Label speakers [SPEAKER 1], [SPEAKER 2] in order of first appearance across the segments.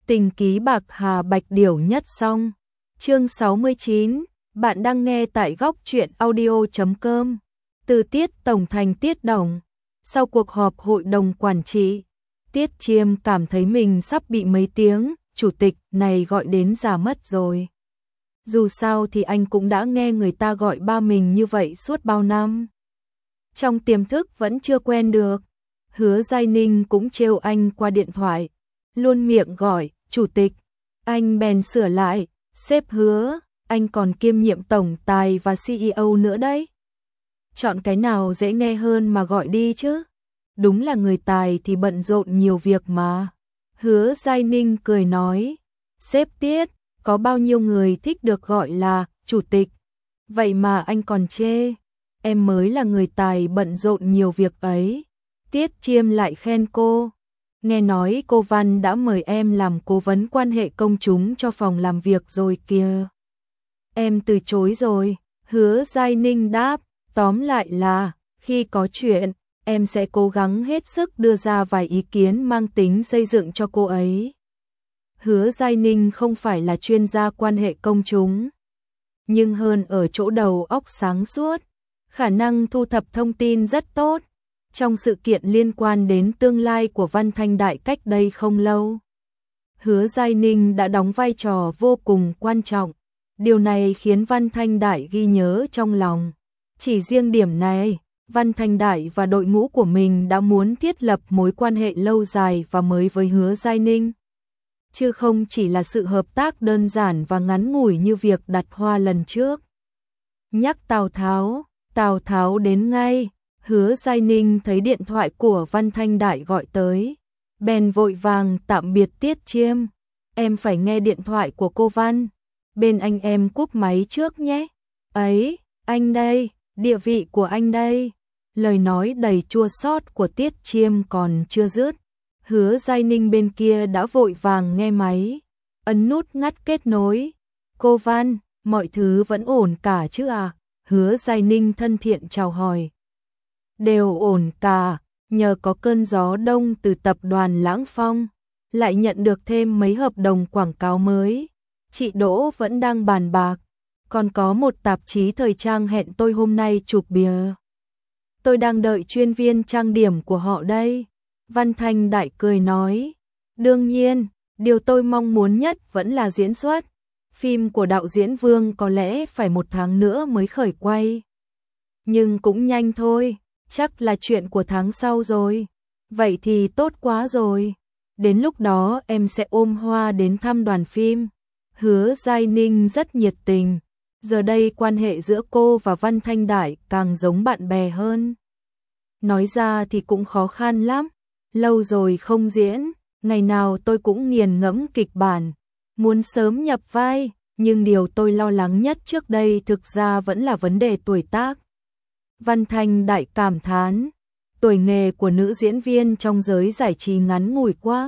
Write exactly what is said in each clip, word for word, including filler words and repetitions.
[SPEAKER 1] Tình ký bạc hà bạch điểu nhất xong. Chương sáu mươi chín, bạn đang nghe tại góc truyện audio chấm com. Từ Tiết Tổng thành Tiết Đồng. Sau cuộc họp hội đồng quản trị, Tiết Chiêm cảm thấy mình sắp bị mấy tiếng chủ tịch này gọi đến già mất rồi. Dù sao thì anh cũng đã nghe người ta gọi ba mình như vậy suốt bao năm. Trong tiềm thức vẫn chưa quen được. Hứa Giai Ninh cũng trêu anh qua điện thoại, luôn miệng gọi chủ tịch. Anh bèn sửa lại, sếp Hứa, anh còn kiêm nhiệm tổng tài và xê e ô nữa đấy. Chọn cái nào dễ nghe hơn mà gọi đi chứ. Đúng là người tài thì bận rộn nhiều việc mà. Hứa Giai Ninh cười nói, sếp Tiết, có bao nhiêu người thích được gọi là chủ tịch. Vậy mà anh còn chê, em mới là người tài bận rộn nhiều việc ấy. Tiết Chiêm lại khen cô. Nghe nói cô Văn đã mời em làm cố vấn quan hệ công chúng cho phòng làm việc rồi kìa. Em từ chối rồi. Hứa Giai Ninh đáp, tóm lại là, khi có chuyện, em sẽ cố gắng hết sức đưa ra vài ý kiến mang tính xây dựng cho cô ấy. Hứa Giai Ninh không phải là chuyên gia quan hệ công chúng, nhưng hơn ở chỗ đầu óc sáng suốt, khả năng thu thập thông tin rất tốt. Trong sự kiện liên quan đến tương lai của Văn Thanh Đại cách đây không lâu, Hứa Giai Ninh đã đóng vai trò vô cùng quan trọng. Điều này khiến Văn Thanh Đại ghi nhớ trong lòng. Chỉ riêng điểm này, Văn Thanh Đại và đội ngũ của mình đã muốn thiết lập mối quan hệ lâu dài và mới với Hứa Giai Ninh, chứ không chỉ là sự hợp tác đơn giản và ngắn ngủi như việc đặt hoa lần trước. Nhắc Tào Tháo, Tào Tháo đến ngay. Hứa Giai Ninh thấy điện thoại của Văn Thanh Đại gọi tới, bèn vội vàng tạm biệt Tiết Chiêm. Em phải nghe điện thoại của cô Văn, bên anh em cúp máy trước nhé. Ấy, anh đây, địa vị của anh đây. Lời nói đầy chua xót của Tiết Chiêm còn chưa dứt, Hứa Giai Ninh bên kia đã vội vàng nghe máy, ấn nút ngắt kết nối. Cô Văn, mọi thứ vẫn ổn cả chứ à? Hứa Giai Ninh thân thiện chào hỏi. Đều ổn cả, nhờ có cơn gió đông từ tập đoàn Lãng Phong, lại nhận được thêm mấy hợp đồng quảng cáo mới. Chị Đỗ vẫn đang bàn bạc, còn có một tạp chí thời trang hẹn tôi hôm nay chụp bìa. Tôi đang đợi chuyên viên trang điểm của họ đây. Văn Thanh Đại cười nói, đương nhiên, điều tôi mong muốn nhất vẫn là diễn xuất. Phim của đạo diễn Vương có lẽ phải một tháng nữa mới khởi quay, nhưng cũng nhanh thôi. Chắc là chuyện của tháng sau rồi. Vậy thì tốt quá rồi. Đến lúc đó em sẽ ôm hoa đến thăm đoàn phim. Hứa Giai Ninh rất nhiệt tình. Giờ đây quan hệ giữa cô và Văn Thanh Đại càng giống bạn bè hơn. Nói ra thì cũng khó khăn lắm. Lâu rồi không diễn, ngày nào tôi cũng nghiền ngẫm kịch bản, muốn sớm nhập vai, nhưng điều tôi lo lắng nhất trước đây thực ra vẫn là vấn đề tuổi tác. Văn Thanh Đại cảm thán, tuổi nghề của nữ diễn viên trong giới giải trí ngắn ngủi quá.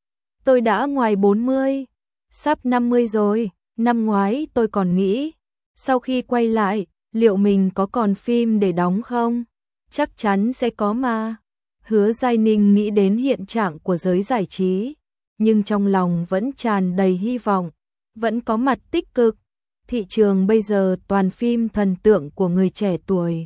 [SPEAKER 1] Tôi đã ngoài bốn mươi, sắp năm mươi rồi. Năm ngoái tôi còn nghĩ, sau khi quay lại, liệu mình có còn phim để đóng không? Chắc chắn sẽ có mà. Hứa Giai Ninh nghĩ đến hiện trạng của giới giải trí, nhưng trong lòng vẫn tràn đầy hy vọng, vẫn có mặt tích cực. Thị trường bây giờ toàn phim thần tượng của người trẻ tuổi,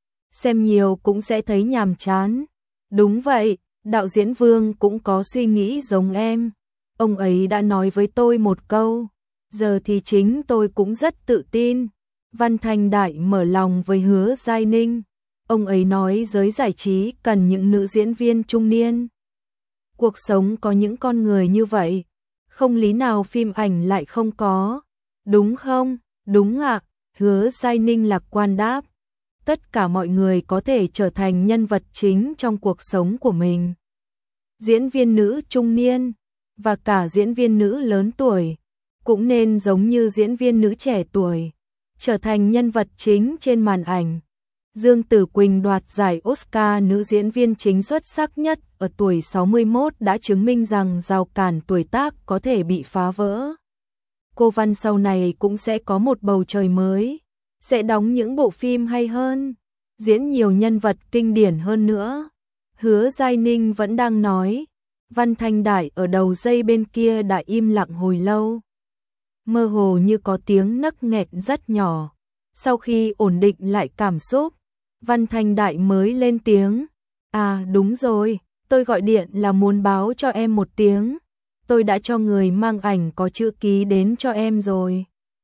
[SPEAKER 1] xem nhiều cũng sẽ thấy nhàm chán. Đúng vậy, đạo diễn Vương cũng có suy nghĩ giống em. Ông ấy đã nói với tôi một câu, giờ thì chính tôi cũng rất tự tin. Văn Thanh Đại mở lòng với Hứa Giai Ninh. Ông ấy nói giới giải trí cần những nữ diễn viên trung niên. Cuộc sống có những con người như vậy, không lý nào phim ảnh lại không có. Đúng không? Đúng ạ. Hứa Giai Ninh lạc quan đáp. Tất cả mọi người có thể trở thành nhân vật chính trong cuộc sống của mình. Diễn viên nữ trung niên và cả diễn viên nữ lớn tuổi cũng nên giống như diễn viên nữ trẻ tuổi, trở thành nhân vật chính trên màn ảnh. Dương Tử Quỳnh đoạt giải Oscar nữ diễn viên chính xuất sắc nhất ở tuổi sáu mươi mốt đã chứng minh rằng rào cản tuổi tác có thể bị phá vỡ. Cô Văn sau này cũng sẽ có một bầu trời mới, sẽ đóng những bộ phim hay hơn, diễn nhiều nhân vật kinh điển hơn nữa. Hứa Giai Ninh vẫn đang nói, Văn Thanh Đại ở đầu dây bên kia đã im lặng hồi lâu. Mơ hồ như có tiếng nấc nghẹn rất nhỏ. Sau khi ổn định lại cảm xúc, Văn Thanh Đại mới lên tiếng. À đúng rồi, tôi gọi điện là muốn báo cho em một tiếng. Tôi đã cho người mang ảnh có chữ ký đến cho em rồi.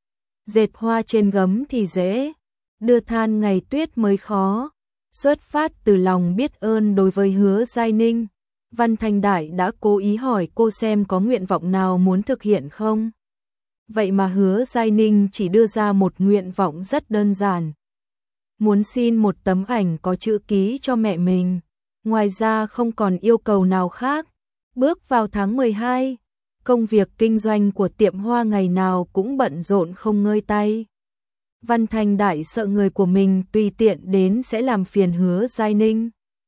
[SPEAKER 1] Dệt hoa trên gấm thì dễ, đưa than ngày tuyết mới khó. Xuất phát từ lòng biết ơn đối với Hứa Giai Ninh, Văn Thanh Đại đã cố ý hỏi cô xem có nguyện vọng nào muốn thực hiện không. Vậy mà Hứa Giai Ninh chỉ đưa ra một nguyện vọng rất đơn giản. Muốn xin một tấm ảnh có chữ ký cho mẹ mình. Ngoài ra không còn yêu cầu nào khác. Bước vào tháng mười hai, công việc kinh doanh của tiệm hoa ngày nào cũng bận rộn không ngơi tay. Văn Thanh Đại sợ người của mình tùy tiện đến sẽ làm phiền Hứa Giai Ninh,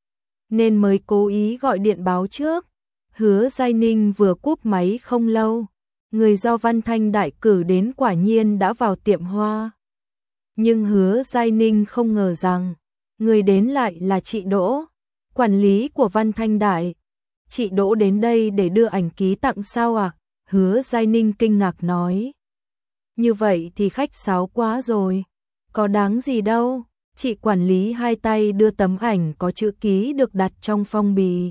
[SPEAKER 1] nên mới cố ý gọi điện báo trước. Hứa Giai Ninh vừa cúp máy không lâu, người do Văn Thanh Đại cử đến quả nhiên đã vào tiệm hoa. Nhưng Hứa Giai Ninh không ngờ rằng, người đến lại là chị Đỗ, quản lý của Văn Thanh Đại. Chị Đỗ đến đây để đưa ảnh ký tặng sao à? Hứa Giai Ninh kinh ngạc nói. Như vậy thì khách sáo quá rồi. Có đáng gì đâu. Chị quản lý hai tay đưa tấm ảnh có chữ ký được đặt trong phong bì.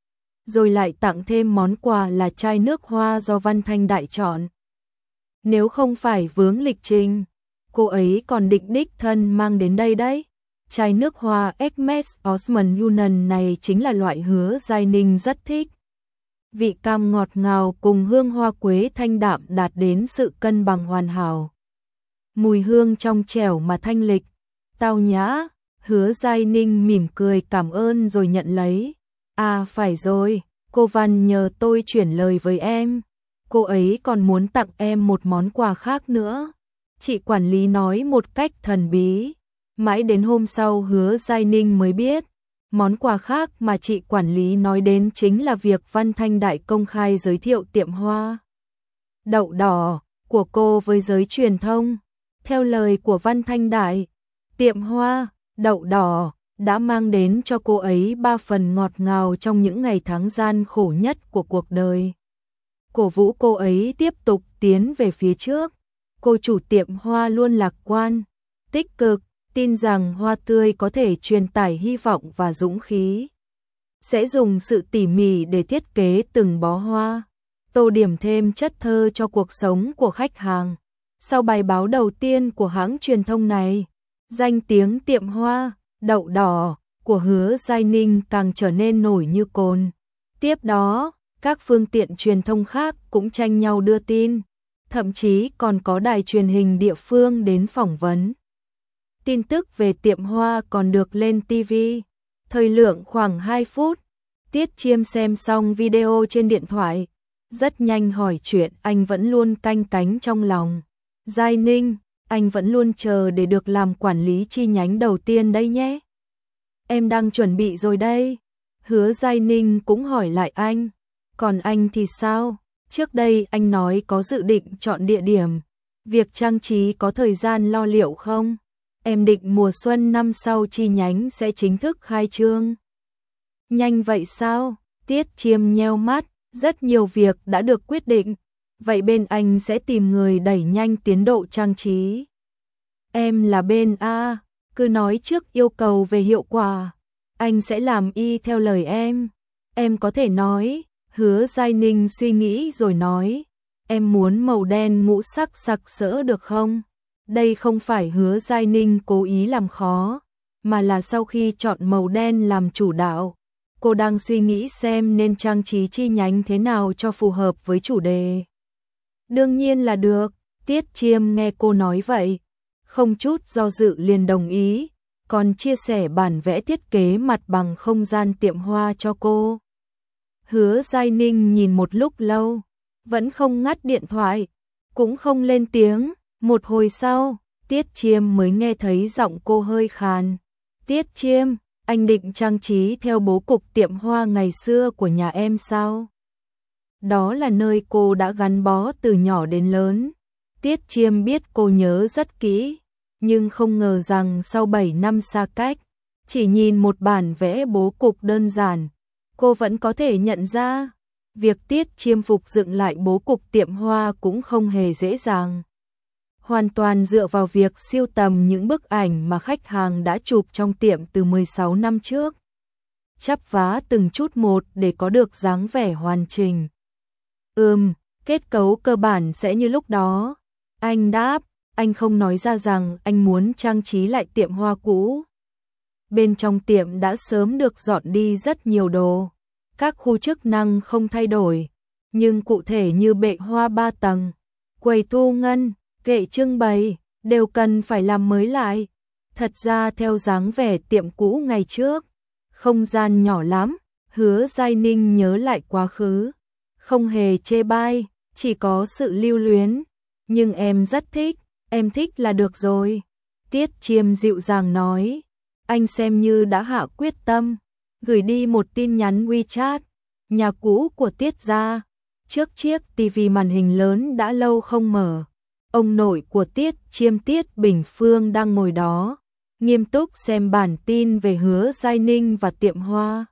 [SPEAKER 1] Rồi lại tặng thêm món quà là chai nước hoa do Văn Thanh Đại chọn. Nếu không phải vướng lịch trình, cô ấy còn định đích thân mang đến đây đấy. Chai nước hoa Hermes Osman Yunan này chính là loại Hứa Giai Ninh rất thích. Vị cam ngọt ngào cùng hương hoa quế thanh đạm đạt đến sự cân bằng hoàn hảo. Mùi hương trong trẻo mà thanh lịch, tao nhã. Hứa Giai Ninh mỉm cười cảm ơn rồi nhận lấy. À phải rồi, cô Văn nhờ tôi chuyển lời với em. Cô ấy còn muốn tặng em một món quà khác nữa. Chị quản lý nói một cách thần bí. Mãi đến hôm sau Hứa Giai Ninh mới biết, món quà khác mà chị quản lý nói đến chính là việc Văn Thanh Đại công khai giới thiệu tiệm hoa đậu đỏ của cô với giới truyền thông. Theo lời của Văn Thanh Đại, tiệm hoa đậu đỏ đã mang đến cho cô ấy ba phần ngọt ngào trong những ngày tháng gian khổ nhất của cuộc đời. Cổ vũ cô ấy tiếp tục tiến về phía trước. Cô chủ tiệm hoa luôn lạc quan, tích cực, tin rằng hoa tươi có thể truyền tải hy vọng và dũng khí. Sẽ dùng sự tỉ mỉ để thiết kế từng bó hoa, tô điểm thêm chất thơ cho cuộc sống của khách hàng. Sau bài báo đầu tiên của hãng truyền thông này, danh tiếng tiệm hoa đậu đỏ của Hứa Giai Ninh càng trở nên nổi như cồn. Tiếp đó, các phương tiện truyền thông khác cũng tranh nhau đưa tin, thậm chí còn có đài truyền hình địa phương đến phỏng vấn. Tin tức về tiệm hoa còn được lên ti vi, thời lượng khoảng hai phút. Tiết Chiêm xem xong video trên điện thoại, rất nhanh hỏi chuyện anh vẫn luôn canh cánh trong lòng. Giai Ninh, anh vẫn luôn chờ để được làm quản lý chi nhánh đầu tiên đây nhé. Em đang chuẩn bị rồi đây. Hứa Giai Ninh cũng hỏi lại anh. Còn anh thì sao? Trước đây anh nói có dự định chọn địa điểm. Việc trang trí có thời gian lo liệu không? Em định mùa xuân năm sau chi nhánh sẽ chính thức khai trương. Nhanh vậy sao? Tiết Chiêm nheo mắt, rất nhiều việc đã được quyết định. Vậy bên anh sẽ tìm người đẩy nhanh tiến độ trang trí. Em là bên A, cứ nói trước yêu cầu về hiệu quả. Anh sẽ làm y theo lời em. Em có thể nói. Hứa Giai Ninh suy nghĩ rồi nói. Em muốn màu đen ngũ sắc sặc sỡ được không? Đây không phải Hứa Giai Ninh cố ý làm khó, mà là sau khi chọn màu đen làm chủ đạo, cô đang suy nghĩ xem nên trang trí chi nhánh thế nào cho phù hợp với chủ đề. Đương nhiên là được. Tiết Chiêm nghe cô nói vậy, không chút do dự liền đồng ý, còn chia sẻ bản vẽ thiết kế mặt bằng không gian tiệm hoa cho cô. Hứa Giai Ninh nhìn một lúc lâu, vẫn không ngắt điện thoại, cũng không lên tiếng. Một hồi sau, Tiết Chiêm mới nghe thấy giọng cô hơi khàn. Tiết Chiêm, anh định trang trí theo bố cục tiệm hoa ngày xưa của nhà em sao? Đó là nơi cô đã gắn bó từ nhỏ đến lớn. Tiết Chiêm biết cô nhớ rất kỹ, nhưng không ngờ rằng sau bảy năm xa cách, chỉ nhìn một bản vẽ bố cục đơn giản, cô vẫn có thể nhận ra. Việc Tiết Chiêm phục dựng lại bố cục tiệm hoa cũng không hề dễ dàng. Hoàn toàn dựa vào việc sưu tầm những bức ảnh mà khách hàng đã chụp trong tiệm từ mười sáu năm trước. Chắp vá từng chút một để có được dáng vẻ hoàn chỉnh. Ừm, kết cấu cơ bản sẽ như lúc đó. Anh đáp, anh không nói ra rằng anh muốn trang trí lại tiệm hoa cũ. Bên trong tiệm đã sớm được dọn đi rất nhiều đồ. Các khu chức năng không thay đổi, nhưng cụ thể như bệ hoa ba tầng, quầy thu ngân, kệ trưng bày, đều cần phải làm mới lại. Thật ra theo dáng vẻ tiệm cũ ngày trước, không gian nhỏ lắm, Hứa Giai Ninh nhớ lại quá khứ. Không hề chê bai, chỉ có sự lưu luyến. Nhưng em rất thích, em thích là được rồi. Tiết Chiêm dịu dàng nói. Anh xem như đã hạ quyết tâm, gửi đi một tin nhắn WeChat. Nhà cũ của Tiết gia, trước chiếc tivi màn hình lớn đã lâu không mở. Ông nội của Tiết Chiêm Tiết Bình Phương đang ngồi đó, nghiêm túc xem bản tin về Hứa Giai Ninh và tiệm hoa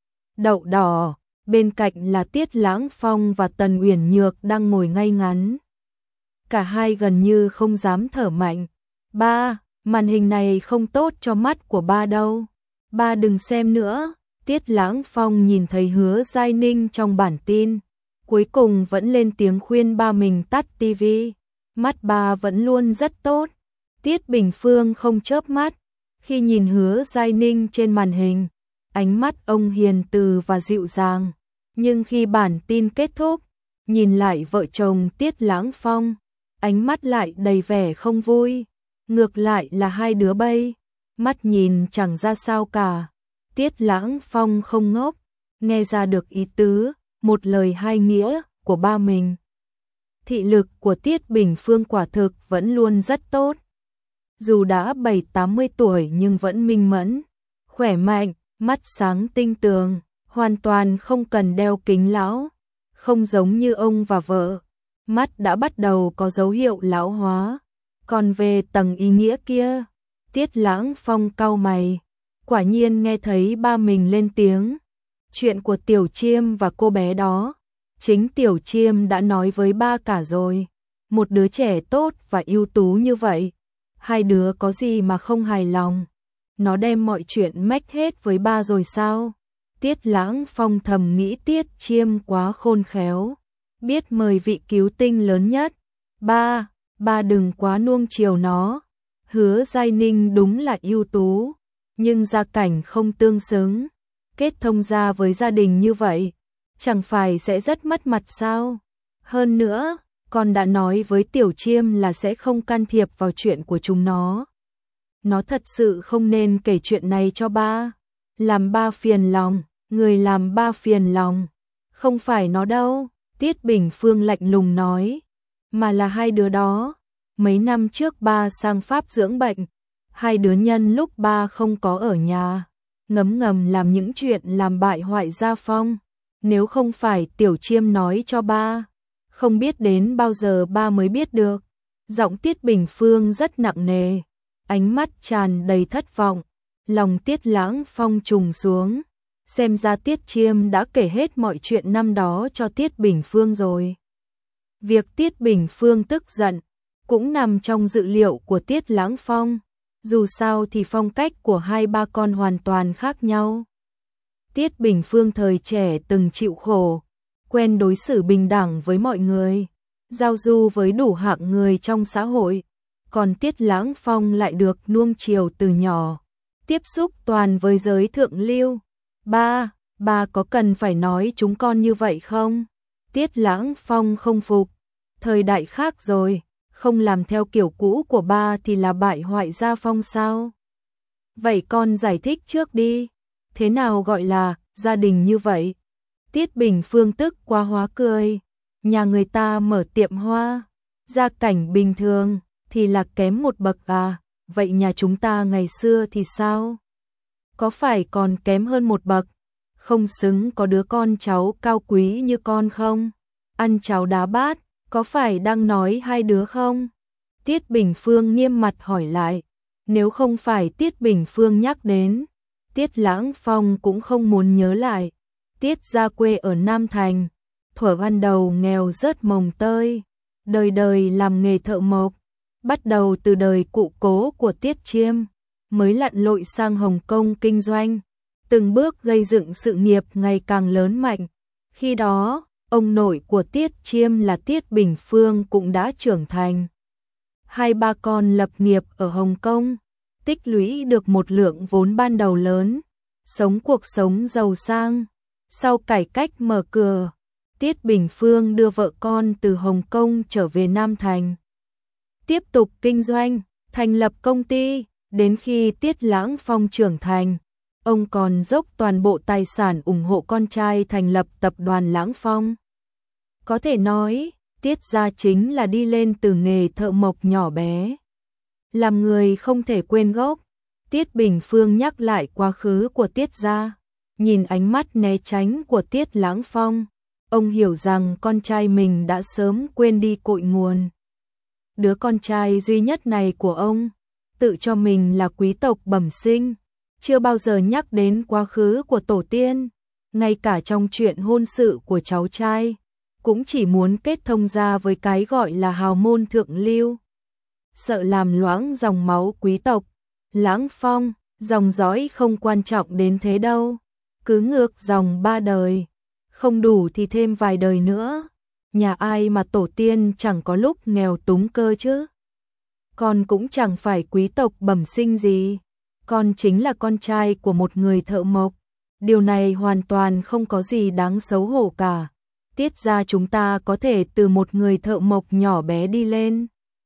[SPEAKER 1] đậu đỏ. Bên cạnh là Tiết Lãng Phong và Tần Uyển Nhược đang ngồi ngay ngắn. Cả hai gần như không dám thở mạnh. Ba, màn hình này không tốt cho mắt của ba đâu. Ba đừng xem nữa. Tiết Lãng Phong nhìn thấy Hứa Giai Ninh trong bản tin, cuối cùng vẫn lên tiếng khuyên ba mình tắt tivi. Mắt ba vẫn luôn rất tốt. Tiết Bình Phương không chớp mắt khi nhìn Hứa Giai Ninh trên màn hình. Ánh mắt ông hiền từ và dịu dàng. Nhưng khi bản tin kết thúc, nhìn lại vợ chồng Tiết Lãng Phong, ánh mắt lại đầy vẻ không vui. Ngược lại là hai đứa bay, mắt nhìn chẳng ra sao cả. Tiết Lãng Phong không ngốc, nghe ra được ý tứ, một lời hai nghĩa của ba mình. Thị lực của Tiết Bình Phương quả thực vẫn luôn rất tốt. Dù đã bảy tám mươi tuổi nhưng vẫn minh mẫn, khỏe mạnh, mắt sáng tinh tường, hoàn toàn không cần đeo kính lão. Không giống như ông và vợ, mắt đã bắt đầu có dấu hiệu lão hóa. Còn về tầng ý nghĩa kia, Tiết Lãng Phong cau mày, quả nhiên nghe thấy ba mình lên tiếng. Chuyện của Tiểu Chiêm và cô bé đó, chính Tiểu Chiêm đã nói với ba cả rồi. Một đứa trẻ tốt và ưu tú như vậy, hai đứa có gì mà không hài lòng. Nó đem mọi chuyện mách hết với ba rồi sao? Tiết Lãng Phong thầm nghĩ Tiết Chiêm quá khôn khéo, biết mời vị cứu tinh lớn nhất. Ba, ba đừng quá nuông chiều nó. Hứa Giai Ninh đúng là ưu tú, nhưng gia cảnh không tương xứng. Kết thông gia với gia đình như vậy, chẳng phải sẽ rất mất mặt sao? Hơn nữa, con đã nói với Tiểu Chiêm là sẽ không can thiệp vào chuyện của chúng nó. Nó thật sự không nên kể chuyện này cho ba. Làm ba phiền lòng, người làm ba phiền lòng. Không phải nó đâu, Tiết Bình Phương lạnh lùng nói, mà là hai đứa đó. Mấy năm trước ba sang Pháp dưỡng bệnh, hai đứa nhân lúc ba không có ở nhà, ngấm ngầm làm những chuyện làm bại hoại gia phong. Nếu không phải Tiểu Chiêm nói cho ba, không biết đến bao giờ ba mới biết được. Giọng Tiết Bình Phương rất nặng nề, ánh mắt tràn đầy thất vọng. Lòng Tiết Lãng Phong trùng xuống, xem ra Tiết Chiêm đã kể hết mọi chuyện năm đó cho Tiết Bình Phương rồi. Việc Tiết Bình Phương tức giận cũng nằm trong dự liệu của Tiết Lãng Phong, dù sao thì phong cách của hai ba con hoàn toàn khác nhau. Tiết Bình Phương thời trẻ từng chịu khổ, quen đối xử bình đẳng với mọi người, giao du với đủ hạng người trong xã hội, còn Tiết Lãng Phong lại được nuông chiều từ nhỏ, tiếp xúc toàn với giới thượng lưu. Ba, ba có cần phải nói chúng con như vậy không? Tiết Lãng Phong không phục, thời đại khác rồi, không làm theo kiểu cũ của ba thì là bại hoại gia phong sao? Vậy con giải thích trước đi, thế nào gọi là gia đình như vậy? Tiết Bình Phương tức quá hóa cười, nhà người ta mở tiệm hoa, gia cảnh bình thường thì là kém một bậc à, vậy nhà chúng ta ngày xưa thì sao? Có phải còn kém hơn một bậc? Không xứng có đứa con cháu cao quý như con không? Ăn cháo đá bát, có phải đang nói hai đứa không? Tiết Bình Phương nghiêm mặt hỏi lại. Nếu không phải Tiết Bình Phương nhắc đến, Tiết Lãng Phong cũng không muốn nhớ lại. Tiết gia quê ở Nam Thành, thuở ban đầu nghèo rớt mồng tơi, đời đời làm nghề thợ mộc, bắt đầu từ đời cụ cố của Tiết Chiêm, mới lặn lội sang Hồng Kông kinh doanh, từng bước gây dựng sự nghiệp ngày càng lớn mạnh. Khi đó, ông nội của Tiết Chiêm là Tiết Bình Phương cũng đã trưởng thành. Hai ba con lập nghiệp ở Hồng Kông, tích lũy được một lượng vốn ban đầu lớn, sống cuộc sống giàu sang. Sau cải cách mở cửa, Tiết Bình Phương đưa vợ con từ Hồng Kông trở về Nam Thành, tiếp tục kinh doanh, thành lập công ty. Đến khi Tiết Lãng Phong trưởng thành, ông còn dốc toàn bộ tài sản ủng hộ con trai thành lập tập đoàn Lãng Phong. Có thể nói, Tiết gia chính là đi lên từ nghề thợ mộc nhỏ bé. Làm người không thể quên gốc, Tiết Bình Phương nhắc lại quá khứ của Tiết gia, nhìn ánh mắt né tránh của Tiết Lãng Phong, ông hiểu rằng con trai mình đã sớm quên đi cội nguồn. Đứa con trai duy nhất này của ông, tự cho mình là quý tộc bẩm sinh, chưa bao giờ nhắc đến quá khứ của tổ tiên, ngay cả trong chuyện hôn sự của cháu trai, cũng chỉ muốn kết thông gia với cái gọi là hào môn thượng lưu. Sợ làm loãng dòng máu quý tộc, Lãng Phong, dòng dõi không quan trọng đến thế đâu, cứ ngược dòng ba đời, không đủ thì thêm vài đời nữa, nhà ai mà tổ tiên chẳng có lúc nghèo túng cơ chứ. Con cũng chẳng phải quý tộc bẩm sinh gì, con chính là con trai của một người thợ mộc, điều này hoàn toàn không có gì đáng xấu hổ cả. Tiết gia chúng ta có thể từ một người thợ mộc nhỏ bé đi lên,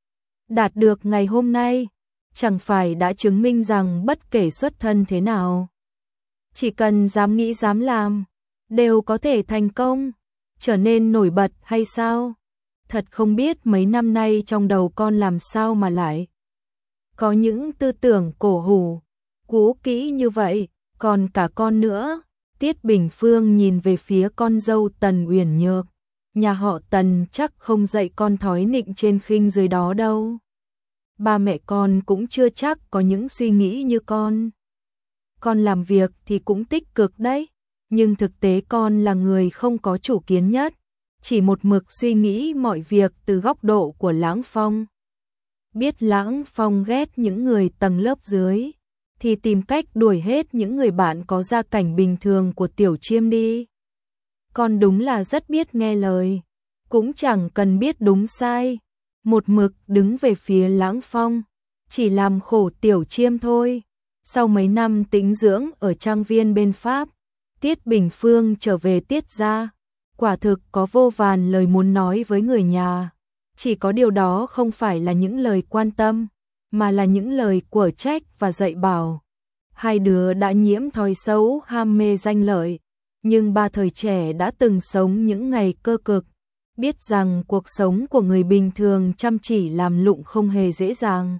[SPEAKER 1] đạt được ngày hôm nay, chẳng phải đã chứng minh rằng bất kể xuất thân thế nào, chỉ cần dám nghĩ dám làm, đều có thể thành công, trở nên nổi bật hay sao? Thật không biết mấy năm nay trong đầu con làm sao mà lại có những tư tưởng cổ hủ, cũ kỹ như vậy, còn cả con nữa. Tiết Bình Phương nhìn về phía con dâu Tần Uyển Nhược, nhà họ Tần chắc không dạy con thói nịnh trên khinh dưới đó đâu. Ba mẹ con cũng chưa chắc có những suy nghĩ như con. Con làm việc thì cũng tích cực đấy, nhưng thực tế con là người không có chủ kiến nhất, chỉ một mực suy nghĩ mọi việc từ góc độ của Lãng Phong. Biết Lãng Phong ghét những người tầng lớp dưới, thì tìm cách đuổi hết những người bạn có gia cảnh bình thường của Tiểu Chiêm đi. Con đúng là rất biết nghe lời, cũng chẳng cần biết đúng sai, một mực đứng về phía Lãng Phong, chỉ làm khổ Tiểu Chiêm thôi. Sau mấy năm tĩnh dưỡng ở trang viên bên Pháp, Tiết Bình Phương trở về Tiết gia, quả thực có vô vàn lời muốn nói với người nhà, chỉ có điều đó không phải là những lời quan tâm, mà là những lời của trách và dạy bảo. Hai đứa đã nhiễm thói xấu ham mê danh lợi, nhưng ba thời trẻ đã từng sống những ngày cơ cực, biết rằng cuộc sống của người bình thường chăm chỉ làm lụng không hề dễ dàng.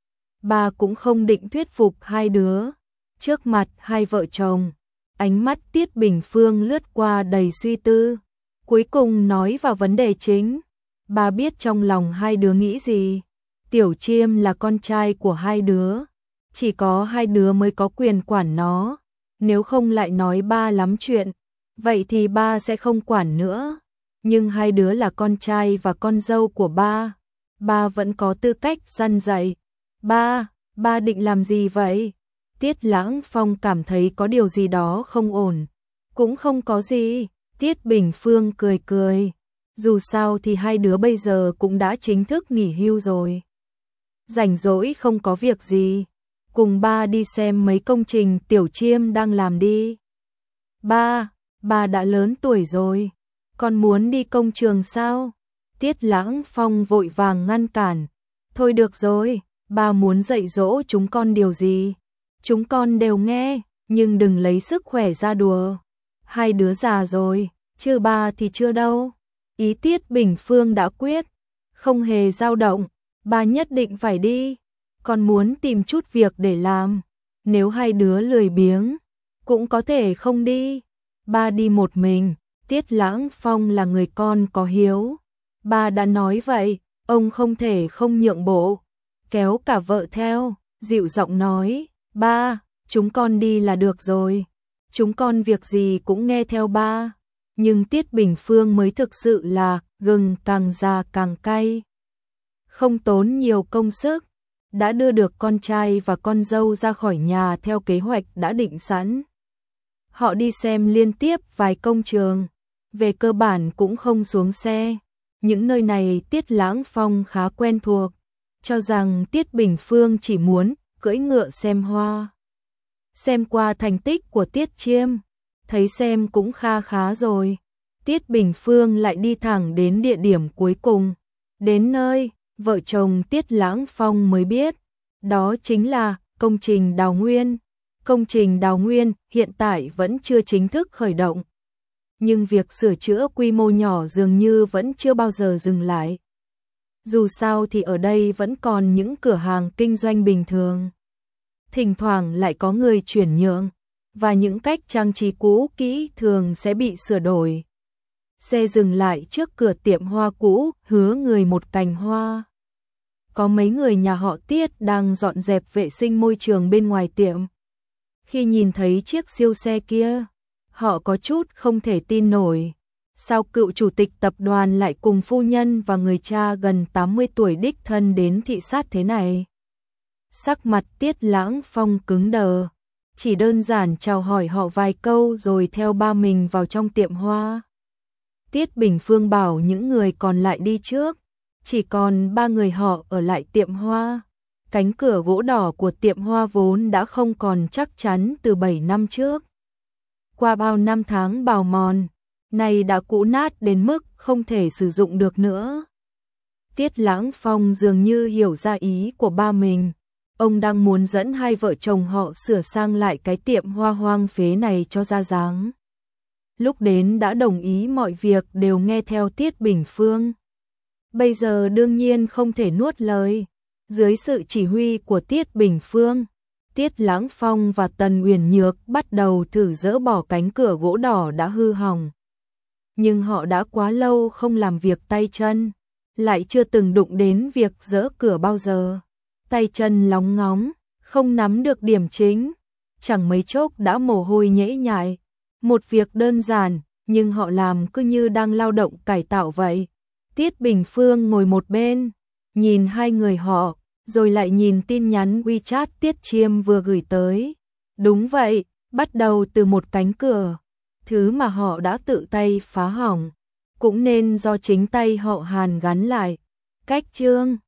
[SPEAKER 1] Ba cũng không định thuyết phục hai đứa. Trước mặt hai vợ chồng, ánh mắt Tiết Bình Phương lướt qua đầy suy tư, cuối cùng nói vào vấn đề chính. Ba biết trong lòng hai đứa nghĩ gì. Tiểu Chiêm là con trai của hai đứa, chỉ có hai đứa mới có quyền quản nó, nếu không lại nói ba lắm chuyện, vậy thì ba sẽ không quản nữa. Nhưng hai đứa là con trai và con dâu của ba, ba vẫn có tư cách răn dạy. Ba, ba định làm gì vậy? Tiết Lãng Phong cảm thấy có điều gì đó không ổn. Cũng không có gì, Tiết Bình Phương cười cười. Dù sao thì hai đứa bây giờ cũng đã chính thức nghỉ hưu rồi. Rảnh rỗi không có việc gì, cùng ba đi xem mấy công trình Tiểu Chiêm đang làm đi. Ba, ba đã lớn tuổi rồi, con muốn đi công trường sao? Tiết Lãng Phong vội vàng ngăn cản. Thôi được rồi, ba muốn dạy dỗ chúng con điều gì, chúng con đều nghe, nhưng đừng lấy sức khỏe ra đùa. Hai đứa già rồi, chứ ba thì chưa đâu. Ý Tiết Bình Phương đã quyết, không hề dao động, ba nhất định phải đi. Con muốn tìm chút việc để làm, nếu hai đứa lười biếng, cũng có thể không đi. Ba đi một mình, Tiết Lãng Phong là người con có hiếu. Ba đã nói vậy, ông không thể không nhượng bộ, kéo cả vợ theo, dịu giọng nói, ba, chúng con đi là được rồi. Chúng con việc gì cũng nghe theo ba. nhưng Tiết Bình Phương mới thực sự là gừng càng già càng cay. Không tốn nhiều công sức, đã đưa được con trai và con dâu ra khỏi nhà theo kế hoạch đã định sẵn. Họ đi xem liên tiếp vài công trường, về cơ bản cũng không xuống xe. Những nơi này Tiết Lãng Phong khá quen thuộc, cho rằng Tiết Bình Phương chỉ muốn cưỡi ngựa xem hoa. Xem qua thành tích của Tiết Chiêm, thấy xem cũng kha khá rồi. Tiết Bình Phương lại đi thẳng đến địa điểm cuối cùng. Đến nơi, vợ chồng Tiết Lãng Phong mới biết, đó chính là công trình đào nguyên. Công trình đào nguyên hiện tại vẫn chưa chính thức khởi động, nhưng việc sửa chữa quy mô nhỏ dường như vẫn chưa bao giờ dừng lại. Dù sao thì ở đây vẫn còn những cửa hàng kinh doanh bình thường. Thỉnh thoảng lại có người chuyển nhượng, và những cách trang trí cũ kỹ thường sẽ bị sửa đổi. Xe dừng lại trước cửa tiệm hoa cũ, hứa người một cành hoa. Có mấy người nhà họ Tiết đang dọn dẹp vệ sinh môi trường bên ngoài tiệm. Khi nhìn thấy chiếc siêu xe kia, họ có chút không thể tin nổi. Sao cựu chủ tịch tập đoàn lại cùng phu nhân và người cha gần tám mươi tuổi đích thân đến thị sát thế này? Sắc mặt Tiết Lãng Phong cứng đờ, chỉ đơn giản chào hỏi họ vài câu rồi theo ba mình vào trong tiệm hoa. Tiết Bình Phương bảo những người còn lại đi trước, chỉ còn ba người họ ở lại tiệm hoa. Cánh cửa gỗ đỏ của tiệm hoa vốn đã không còn chắc chắn từ bảy năm trước. Qua bao năm tháng bào mòn, này đã cũ nát đến mức không thể sử dụng được nữa. Tiết Lãng Phong dường như hiểu ra ý của ba mình. Ông đang muốn dẫn hai vợ chồng họ sửa sang lại cái tiệm hoa hoang phế này cho ra dáng. Lúc đến đã đồng ý mọi việc đều nghe theo Tiết Bình Phương. Bây giờ đương nhiên không thể nuốt lời. Dưới sự chỉ huy của Tiết Bình Phương, Tiết Lãng Phong và Tần Uyển Nhược bắt đầu thử dỡ bỏ cánh cửa gỗ đỏ đã hư hỏng. Nhưng họ đã quá lâu không làm việc tay chân, lại chưa từng đụng đến việc dỡ cửa bao giờ. Tay chân lóng ngóng, không nắm được điểm chính, chẳng mấy chốc đã mồ hôi nhễ nhại. Một việc đơn giản, nhưng họ làm cứ như đang lao động cải tạo vậy. Tiết Bình Phương ngồi một bên, nhìn hai người họ, rồi lại nhìn tin nhắn WeChat Tiết Chiêm vừa gửi tới. Đúng vậy, bắt đầu từ một cánh cửa, thứ mà họ đã tự tay phá hỏng, cũng nên do chính tay họ hàn gắn lại. Cách chương